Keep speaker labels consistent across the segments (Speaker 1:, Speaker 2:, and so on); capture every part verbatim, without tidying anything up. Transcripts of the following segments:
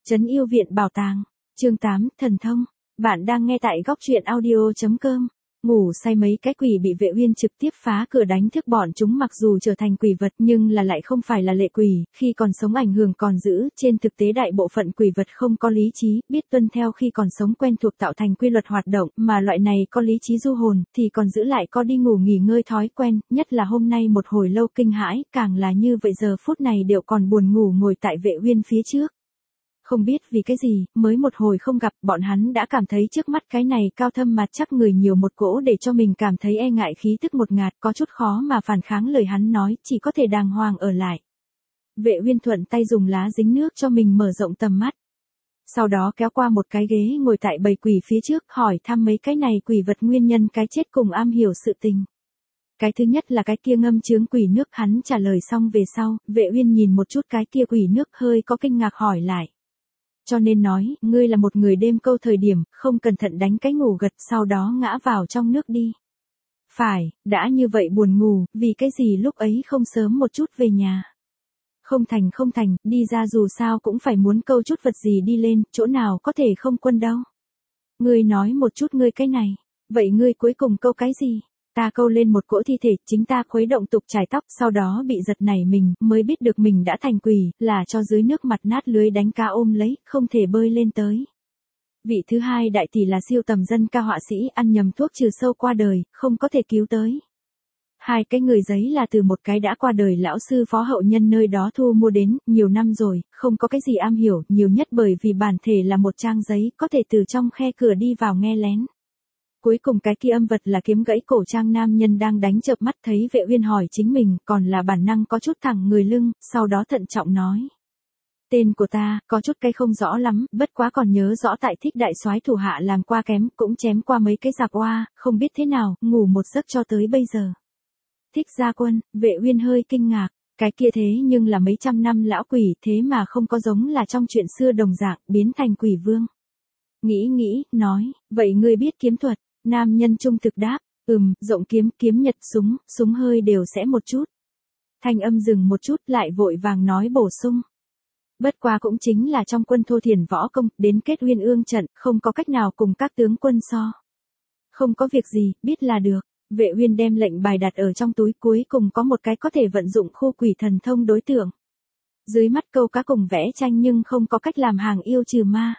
Speaker 1: Trấn Yêu Viện Bảo Tàng, chương tám, Thần Thông. Bạn đang nghe tại góc truyện audio chấm com. Ngủ say mấy cái quỷ bị Vệ Uyên trực tiếp phá cửa đánh thức bọn chúng, mặc dù trở thành quỷ vật nhưng là lại không phải là lệ quỷ, khi còn sống ảnh hưởng còn giữ, trên thực tế đại bộ phận quỷ vật không có lý trí, biết tuân theo khi còn sống quen thuộc tạo thành quy luật hoạt động, mà loại này có lý trí du hồn thì còn giữ lại có đi ngủ nghỉ ngơi thói quen, nhất là hôm nay một hồi lâu kinh hãi, càng là như vậy giờ phút này đều còn buồn ngủ ngồi tại Vệ Uyên phía trước. Không biết vì cái gì, mới một hồi không gặp, bọn hắn đã cảm thấy trước mắt cái này cao thâm mặt chắc người nhiều một cỗ để cho mình cảm thấy e ngại, khí tức một ngạt, có chút khó mà phản kháng lời hắn nói, chỉ có thể đàng hoàng ở lại. Vệ Uyên thuận tay dùng lá dính nước cho mình mở rộng tầm mắt. Sau đó kéo qua một cái ghế ngồi tại bầy quỷ phía trước, hỏi thăm mấy cái này quỷ vật nguyên nhân cái chết cùng am hiểu sự tình. Cái thứ nhất là cái kia ngâm chướng quỷ nước, hắn trả lời xong về sau, Vệ Uyên nhìn một chút cái kia quỷ nước hơi có kinh ngạc hỏi lại. Cho nên nói, ngươi là một người đêm câu thời điểm, không cẩn thận đánh cái ngủ gật, sau đó ngã vào trong nước đi. Phải, đã như vậy buồn ngủ, vì cái gì lúc ấy không sớm một chút về nhà. Không thành không thành, đi ra dù sao cũng phải muốn câu chút vật gì đi lên, chỗ nào có thể không quân đâu. Ngươi nói một chút ngươi cái này, vậy ngươi cuối cùng câu cái gì? Ta câu lên một cỗ thi thể, chính ta khuấy động tục trải tóc, sau đó bị giật nảy mình, mới biết được mình đã thành quỷ, là cho dưới nước mặt nát lưới đánh cá ôm lấy, không thể bơi lên tới. Vị thứ hai đại tỷ là siêu tầm dân ca họa sĩ, ăn nhầm thuốc trừ sâu qua đời, không có thể cứu tới. Hai cái người giấy là từ một cái đã qua đời lão sư phó hậu nhân nơi đó thu mua đến, nhiều năm rồi, không có cái gì am hiểu, nhiều nhất bởi vì bản thể là một trang giấy, có thể từ trong khe cửa đi vào nghe lén. Cuối cùng cái kia âm vật là kiếm gãy cổ trang nam nhân đang đánh chợp mắt, thấy Vệ Uyên hỏi chính mình, còn là bản năng có chút thẳng người lưng, sau đó thận trọng nói. Tên của ta, có chút cái không rõ lắm, bất quá còn nhớ rõ tại Thích đại soái thủ hạ làm qua kém, cũng chém qua mấy cái giặc oa, không biết thế nào, ngủ một giấc cho tới bây giờ. Thích gia quân, Vệ Uyên hơi kinh ngạc, cái kia thế nhưng là mấy trăm năm lão quỷ, thế mà không có giống là trong chuyện xưa đồng dạng, biến thành quỷ vương. Nghĩ nghĩ, nói, vậy ngươi biết kiếm thuật? Nam nhân trung thực đáp, ừm, rộng kiếm, kiếm nhật, súng, súng hơi đều sẽ một chút. Thanh âm dừng một chút lại vội vàng nói bổ sung. Bất quá cũng chính là trong quân thô thiển võ công, đến kết Uyên Ương trận, không có cách nào cùng các tướng quân so. Không có việc gì, biết là được. Vệ Uyên đem lệnh bài đặt ở trong túi, cuối cùng có một cái có thể vận dụng khu quỷ thần thông đối tượng. Dưới mắt câu cá cùng vẽ tranh nhưng không có cách làm hàng yêu trừ ma.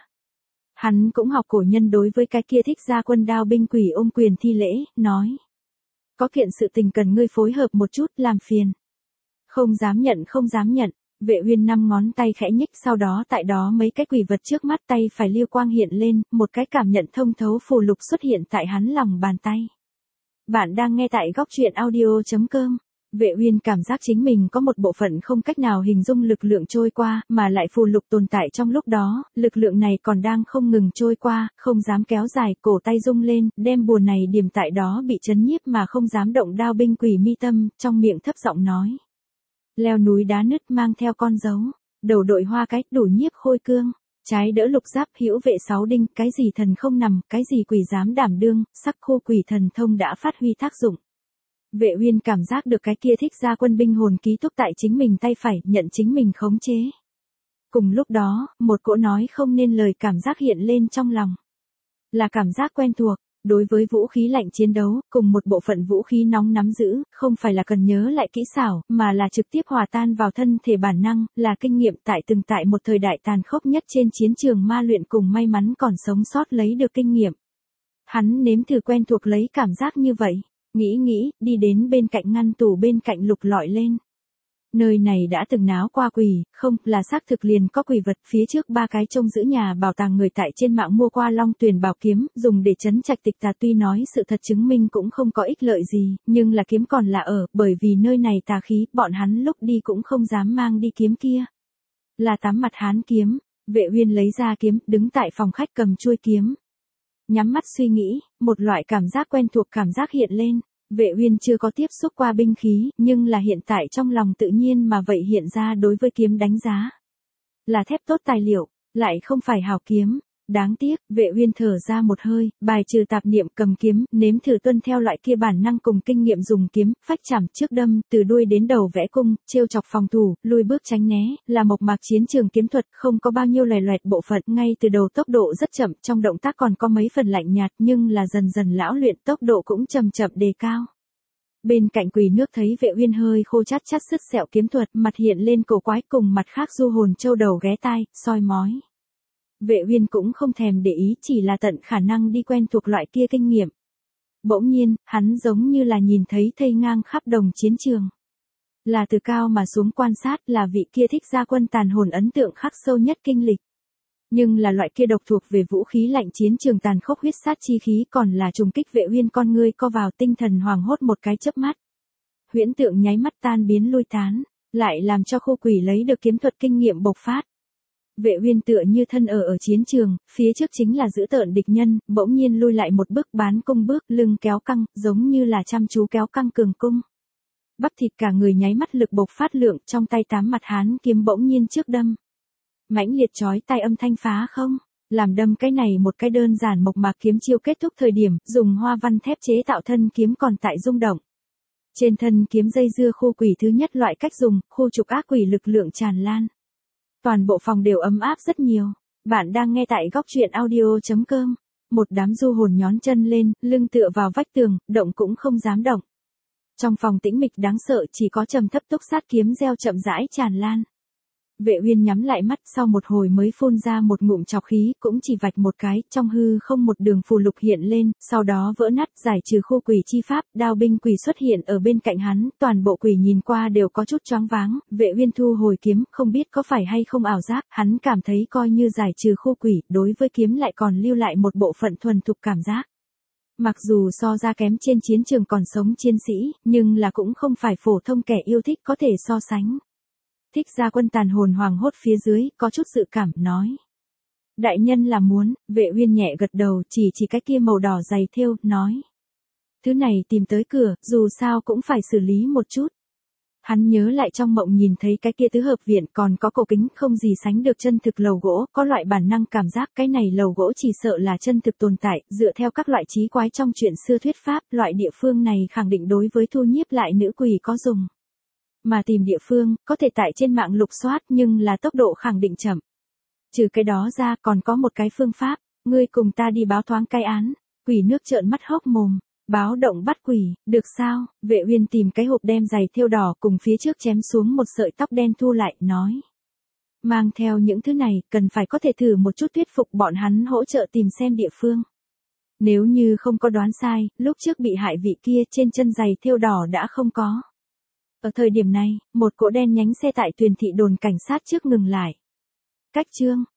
Speaker 1: Hắn cũng học cổ nhân đối với cái kia Thích gia quân đao binh quỷ ôm quyền thi lễ, nói. Có kiện sự tình cần ngươi phối hợp một chút, làm phiền. Không dám nhận không dám nhận, Vệ Uyên năm ngón tay khẽ nhích, sau đó tại đó mấy cái quỷ vật trước mắt tay phải liêu quang hiện lên, một cái cảm nhận thông thấu phù lục xuất hiện tại hắn lòng bàn tay. Bạn đang nghe tại góc truyện audio chấm com. Vệ Uyên cảm giác chính mình có một bộ phận không cách nào hình dung lực lượng trôi qua, mà lại phù lục tồn tại trong lúc đó, lực lượng này còn đang không ngừng trôi qua, không dám kéo dài, cổ tay rung lên, đem bùa này điểm tại đó bị chấn nhiếp mà không dám động đao binh quỷ mi tâm, trong miệng thấp giọng nói. Leo núi đá nứt mang theo con dấu, đầu đội hoa cái, đủ nhiếp khôi cương, trái đỡ lục giáp, hữu vệ sáu đinh, cái gì thần không nằm, cái gì quỷ dám đảm đương, sắc khô quỷ thần thông đã phát huy tác dụng. Vệ Uyên cảm giác được cái kia Thích gia quân binh hồn ký túc tại chính mình tay phải, nhận chính mình khống chế. Cùng lúc đó, một cỗ nói không nên lời cảm giác hiện lên trong lòng. Là cảm giác quen thuộc, đối với vũ khí lạnh chiến đấu, cùng một bộ phận vũ khí nóng nắm giữ, không phải là cần nhớ lại kỹ xảo, mà là trực tiếp hòa tan vào thân thể bản năng, là kinh nghiệm tại từng tại một thời đại tàn khốc nhất trên chiến trường ma luyện cùng may mắn còn sống sót lấy được kinh nghiệm. Hắn nếm thử quen thuộc lấy cảm giác như vậy. Nghĩ nghĩ, đi đến bên cạnh ngăn tủ bên cạnh lục lọi lên. Nơi này đã từng náo qua quỷ, không, là xác thực liền có quỷ vật, phía trước ba cái trông giữ nhà bảo tàng người tại trên mạng mua qua Long Tuyền bảo kiếm, dùng để trấn trạch tịch tà, tuy nói sự thật chứng minh cũng không có ích lợi gì, nhưng là kiếm còn là ở, bởi vì nơi này tà khí, bọn hắn lúc đi cũng không dám mang đi kiếm kia. Là tám mặt hán kiếm, Vệ Uyên lấy ra kiếm, đứng tại phòng khách cầm chuôi kiếm. Nhắm mắt suy nghĩ, một loại cảm giác quen thuộc cảm giác hiện lên. Vệ Uyên chưa có tiếp xúc qua binh khí, nhưng là hiện tại trong lòng tự nhiên mà vậy hiện ra đối với kiếm đánh giá. Là thép tốt tài liệu, lại không phải hào kiếm. đáng tiếc, Vệ Uyên thở ra một hơi, bài trừ tạp niệm cầm kiếm, nếm thử tuân theo loại kia bản năng cùng kinh nghiệm dùng kiếm, phách chảm trước đâm, từ đuôi đến đầu vẽ cung, trêu chọc phòng thủ, lui bước tránh né, là mộc mạc chiến trường kiếm thuật, không có bao nhiêu loè loẹt bộ phận, ngay từ đầu tốc độ rất chậm, trong động tác còn có mấy phần lạnh nhạt, nhưng là dần dần lão luyện tốc độ cũng chậm chậm đề cao. Bên cạnh Quỳ Nước thấy Vệ Uyên hơi khô chát chát sứt sẹo kiếm thuật, mặt hiện lên cổ quái, cùng mặt khác du hồn châu đầu ghé tai, soi mói. Vệ Uyên cũng không thèm để ý, chỉ là tận khả năng đi quen thuộc loại kia kinh nghiệm. Bỗng nhiên, hắn giống như là nhìn thấy thây ngang khắp đồng chiến trường. Là từ cao mà xuống quan sát, là vị kia thích gia quân tàn hồn ấn tượng khắc sâu nhất kinh lịch. Nhưng là loại kia độc thuộc về vũ khí lạnh chiến trường tàn khốc huyết sát chi khí, còn là trùng kích Vệ Uyên con ngươi co vào, tinh thần hoàng hốt một cái chớp mắt. Huyễn tượng nháy mắt tan biến lui tán, lại làm cho Khô Quỷ lấy được kiếm thuật kinh nghiệm bộc phát. Vệ Uyên tựa như thân ở ở chiến trường, phía trước chính là dữ tợn địch nhân, bỗng nhiên lui lại một bước, bán cung bước, lưng kéo căng, giống như là chăm chú kéo căng cường cung. Bắp thịt cả người nháy mắt lực bộc phát lượng, trong tay tám mặt hán kiếm bỗng nhiên trước đâm. Mãnh liệt chói tai âm thanh phá không, làm đâm cái này một cái đơn giản mộc mạc kiếm chiêu kết thúc thời điểm, dùng hoa văn thép chế tạo thân kiếm còn tại rung động. Trên thân kiếm dây dưa Khô Quỷ thứ nhất loại cách dùng, khu trục ác quỷ lực lượng tràn lan. Toàn bộ phòng đều ấm áp rất nhiều. Bạn đang nghe tại góc truyện audio chấm com. Một đám du hồn nhón chân lên, lưng tựa vào vách tường, động cũng không dám động. Trong phòng tĩnh mịch đáng sợ, chỉ có trầm thấp túc sát kiếm reo chậm rãi tràn lan. Vệ Uyên nhắm lại mắt, sau một hồi mới phun ra một ngụm trọc khí, cũng chỉ vạch một cái, trong hư không một đường phù lục hiện lên, sau đó vỡ nát, giải trừ Khô Quỷ chi pháp, đao binh quỷ xuất hiện ở bên cạnh hắn, toàn bộ quỷ nhìn qua đều có chút choáng váng. Vệ Uyên thu hồi kiếm, không biết có phải hay không ảo giác, hắn cảm thấy coi như giải trừ Khô Quỷ, đối với kiếm lại còn lưu lại một bộ phận thuần thục cảm giác. Mặc dù so ra kém trên chiến trường còn sống chiến sĩ, nhưng là cũng không phải phổ thông kẻ yêu thích có thể so sánh. Thích gia quân tàn hồn hoàng hốt phía dưới, có chút dự cảm, nói. Đại nhân là muốn, Vệ Uyên nhẹ gật đầu, chỉ chỉ cái kia màu đỏ dày thêu, nói. Thứ này tìm tới cửa, dù sao cũng phải xử lý một chút. Hắn nhớ lại trong mộng nhìn thấy cái kia tứ hợp viện, còn có cổ kính không gì sánh được chân thực lầu gỗ, có loại bản năng cảm giác cái này lầu gỗ chỉ sợ là chân thực tồn tại, dựa theo các loại trí quái trong chuyện xưa thuyết pháp, loại địa phương này khẳng định đối với thu nhiếp lại nữ quỷ có dùng. Mà tìm địa phương, có thể tại trên mạng lục soát, nhưng là tốc độ khẳng định chậm. Trừ cái đó ra, còn có một cái phương pháp, ngươi cùng ta đi báo thoáng cái án. Quỷ Nước trợn mắt hốc mồm, báo động bắt quỷ, được sao? Vệ Uyên tìm cái hộp đem giày thêu đỏ cùng phía trước chém xuống một sợi tóc đen thu lại, nói. Mang theo những thứ này, cần phải có thể thử một chút thuyết phục bọn hắn hỗ trợ tìm xem địa phương. Nếu như không có đoán sai, lúc trước bị hại vị kia trên chân giày thêu đỏ đã không có. Ở thời điểm này, một cỗ đen nhánh xe tại Tuyền thị đồn cảnh sát trước ngừng lại. Cách chương